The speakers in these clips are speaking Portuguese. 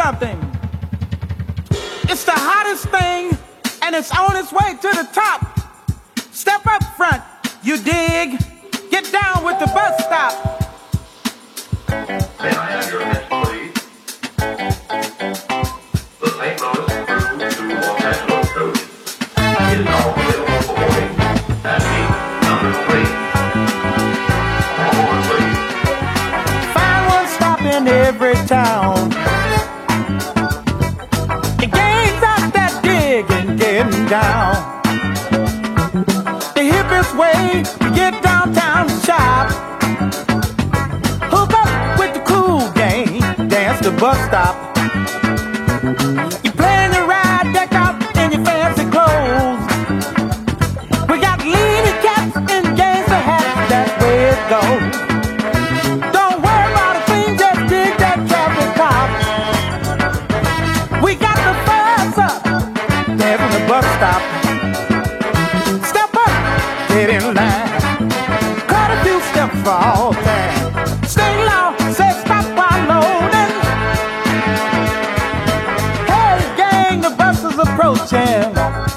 something. It's the hottest thing, and it's on its way to the top. Step up front, you dig? Get down with the bus stop. May I have your attention, please? The St. Louis through to Los Angeles coach is now available for boarding at gate number 3. Forward, please. Find one stop in every town. The gang's out there digging, getting down. The hippest way to get downtown to shop. Hook up with the cool gang, dance the bus stop. You plan to ride, deck out in your fancy clothes. We got leany cats and gangster hats, that's where it goes. Don't worry about a thing, just dig that traffic cop. We got the fuzz up, dancing the bus stop. Step up, get in line. Cut a few steps for all time. Stay low, say stop while loading. Hey gang, the bus is approaching.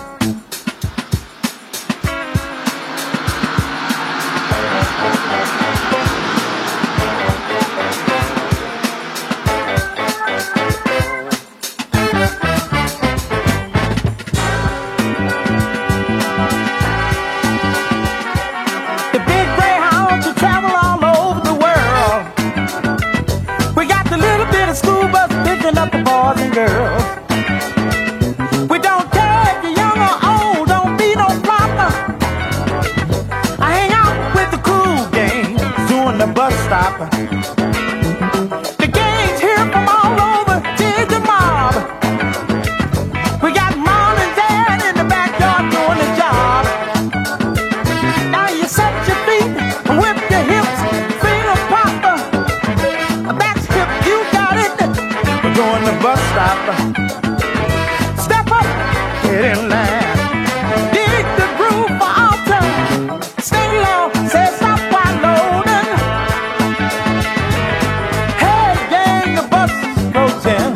The big Greyhound to travel all over the world. We got the little bit of school bus picking up the boys and girls. We don't care if you're young or old, don't be no flopper. I hang out with the cool gang, doing the bus stop. The gang's here from all over, dig the mob. We got mom and dad in the backyard doing the job. Now you set your feet, whip your hips, feel a popper. A back step, you got it. We're going to bus stop. Step up, get in line. Dig the groove for all time. Stay low, say stop while loading. Hey gang, the bus is approaching.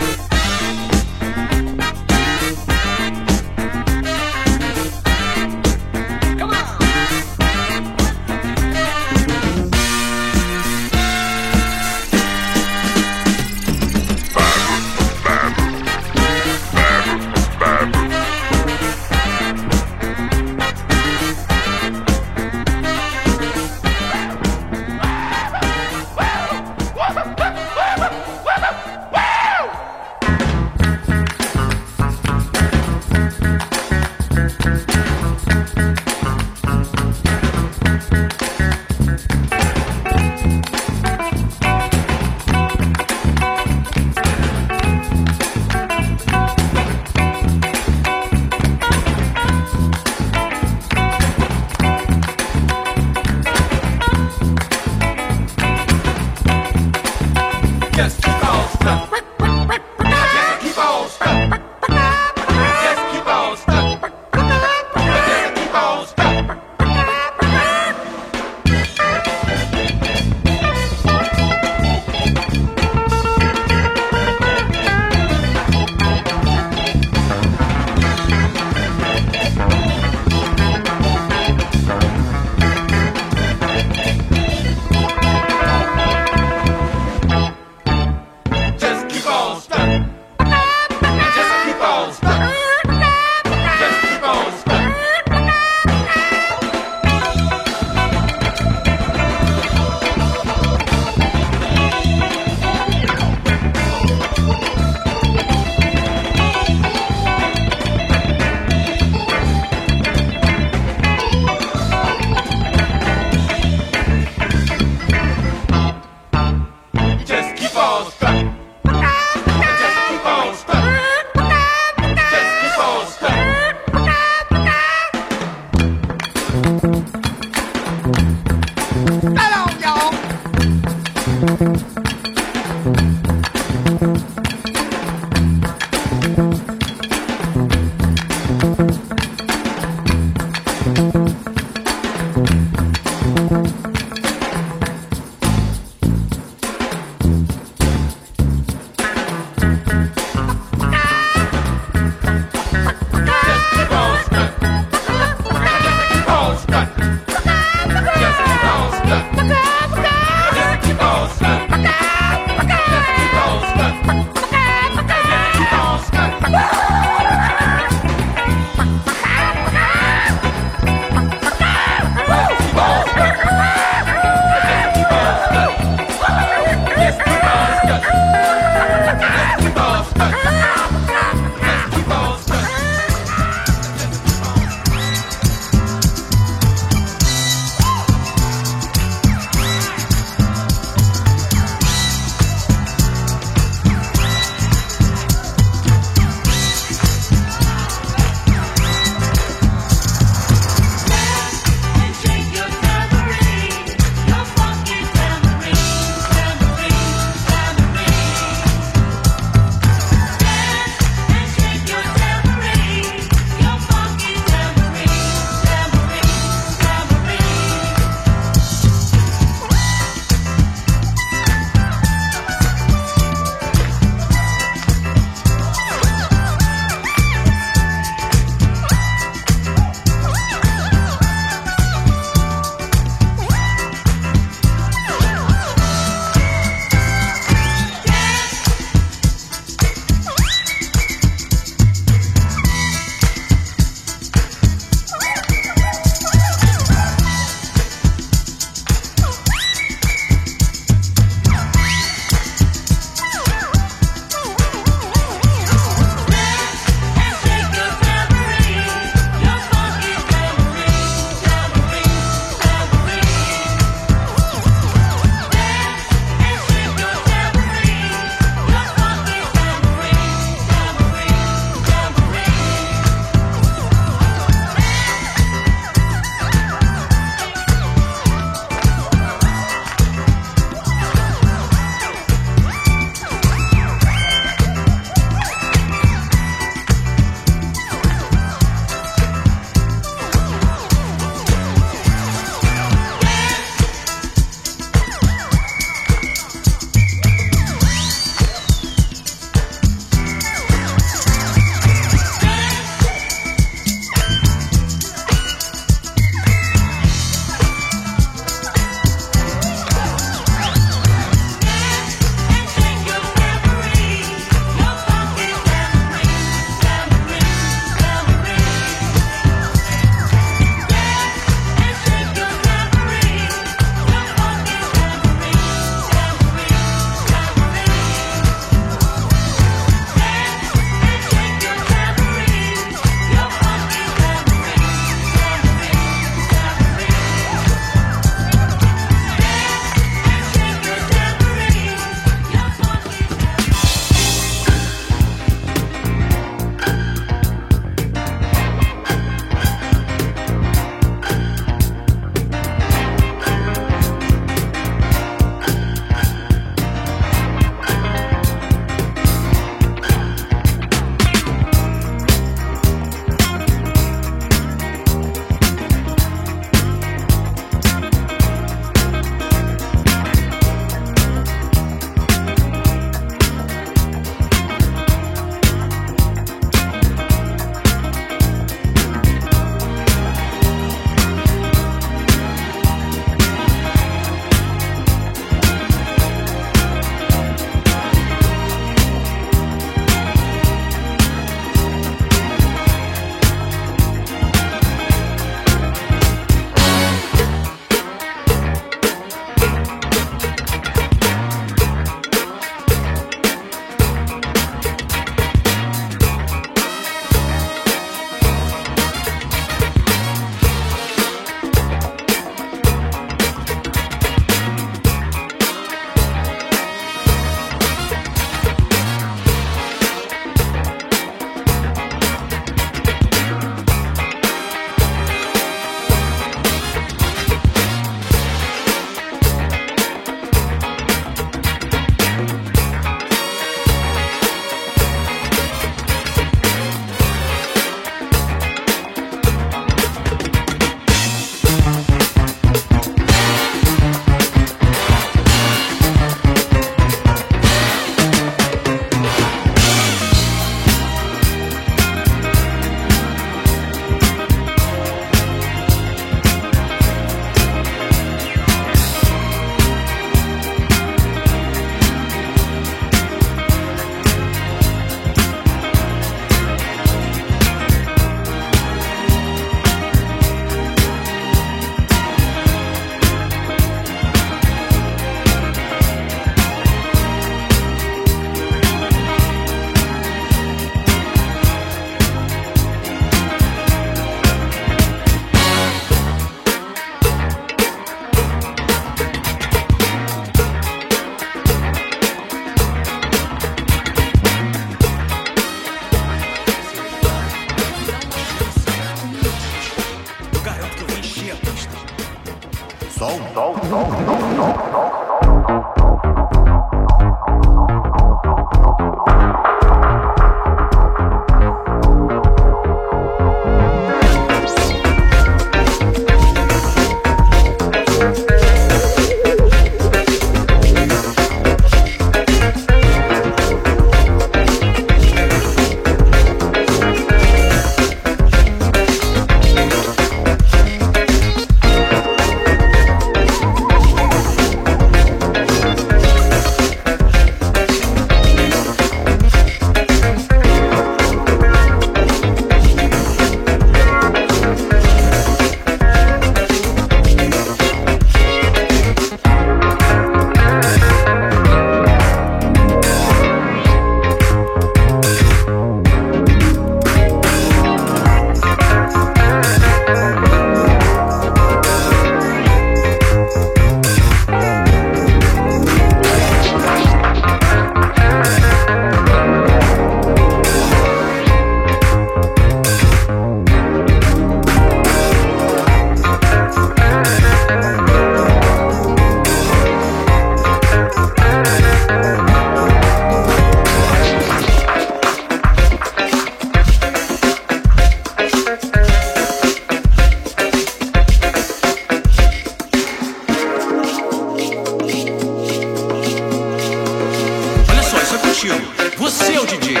estilo. Você é o DJ.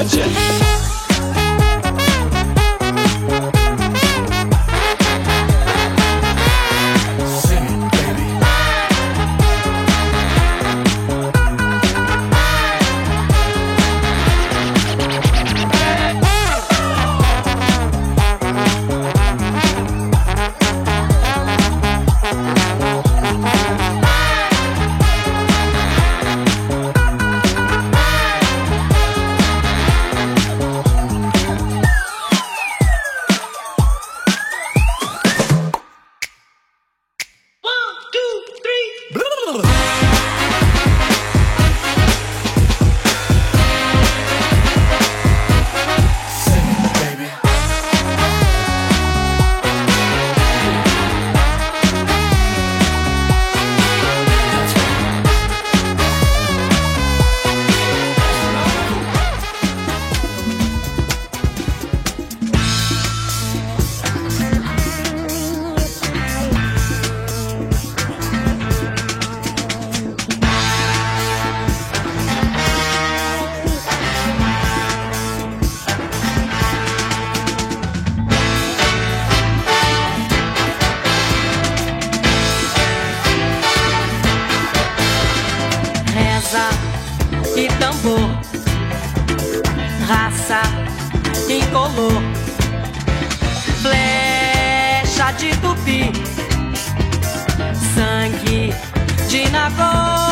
Georgia. E tambor, raça incolor, flecha de tupi, sangue de nagô.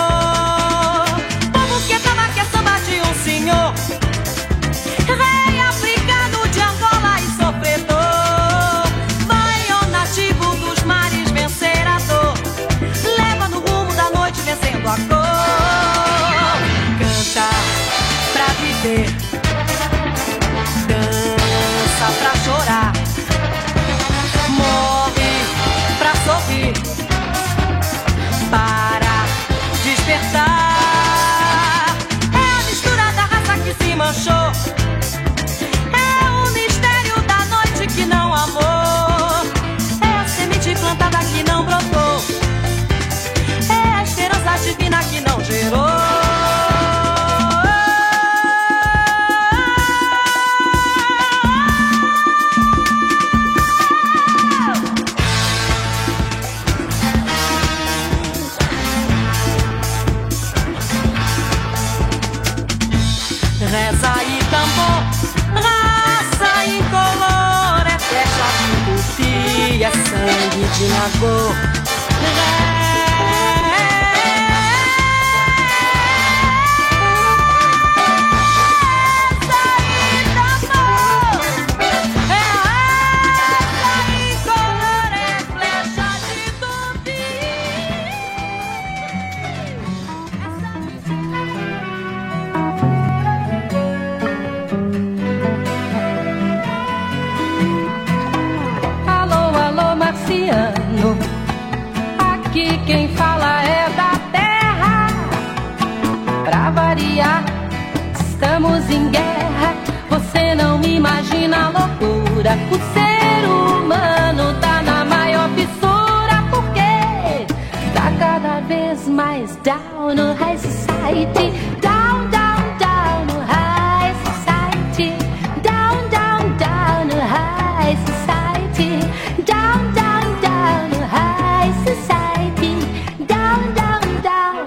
Como que tava que é samba de um senhor, rei africano de Angola e sofredor, banho nativo dos mares vencer a dor, leva no rumo da noite vencendo a cor. Pra viver, dança pra chorar, morre pra sorrir, para despertar. É a mistura da raça que se manchou, é o mistério da noite que não amou, é a semente plantada que não brotou, é a esperança divina que não gerou. Reza e tambor, raça incolor, é flecha de tupi, é sangue de nagô. Aqui quem fala é da terra. Pra variar, estamos em guerra. Você não imagina a loucura. O ser humano tá na maior fissura. Porque tá cada vez mais down no high society. Down, down, down no high society. Down, down, down no high society. Down, down, down no high society. Down, down, down.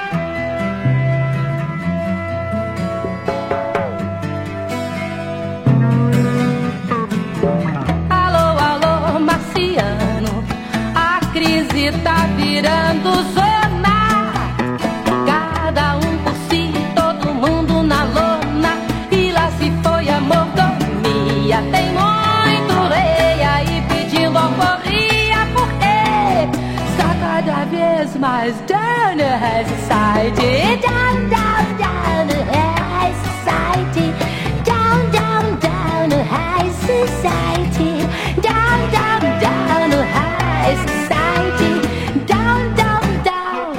Alô, alô, marciano. A crise tá virando zona. Cada um por si, todo mundo na lona. E lá se foi a mordomia. Tem muito rei aí pedindo alforria. Porque está cada vez mais down the high society. Down, down, down the high society. Down, down, down the high society. Down, down, down the high society. Down, down, down.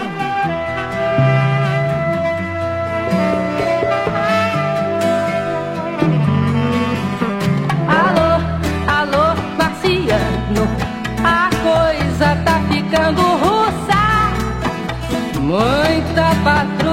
Alô, alô, marciano. A coisa tá ficando russa. Muita patrulha.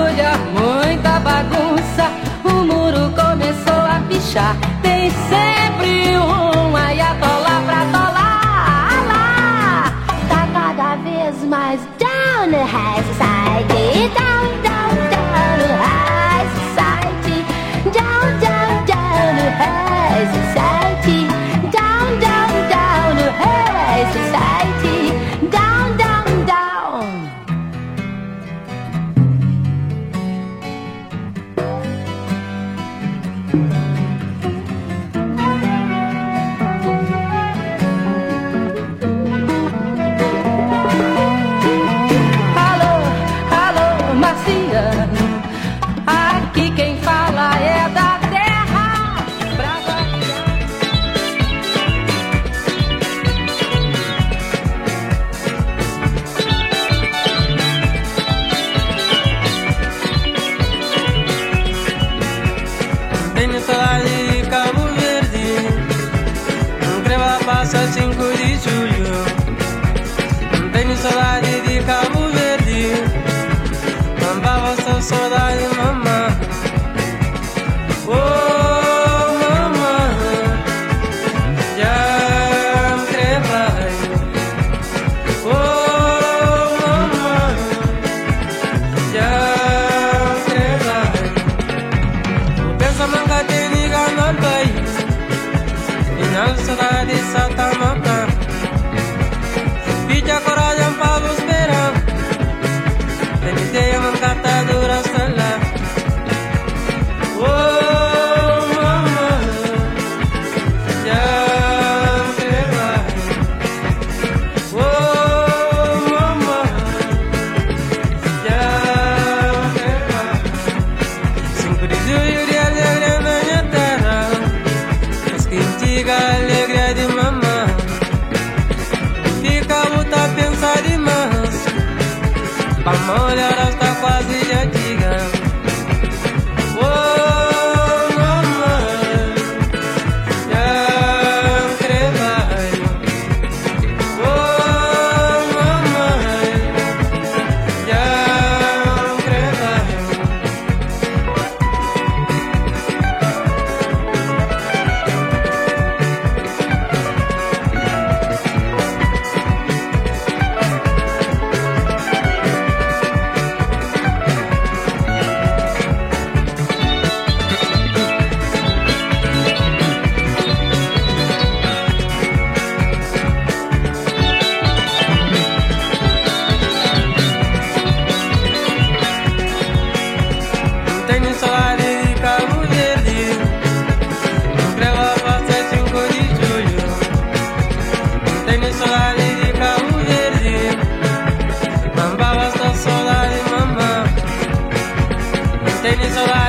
Saudade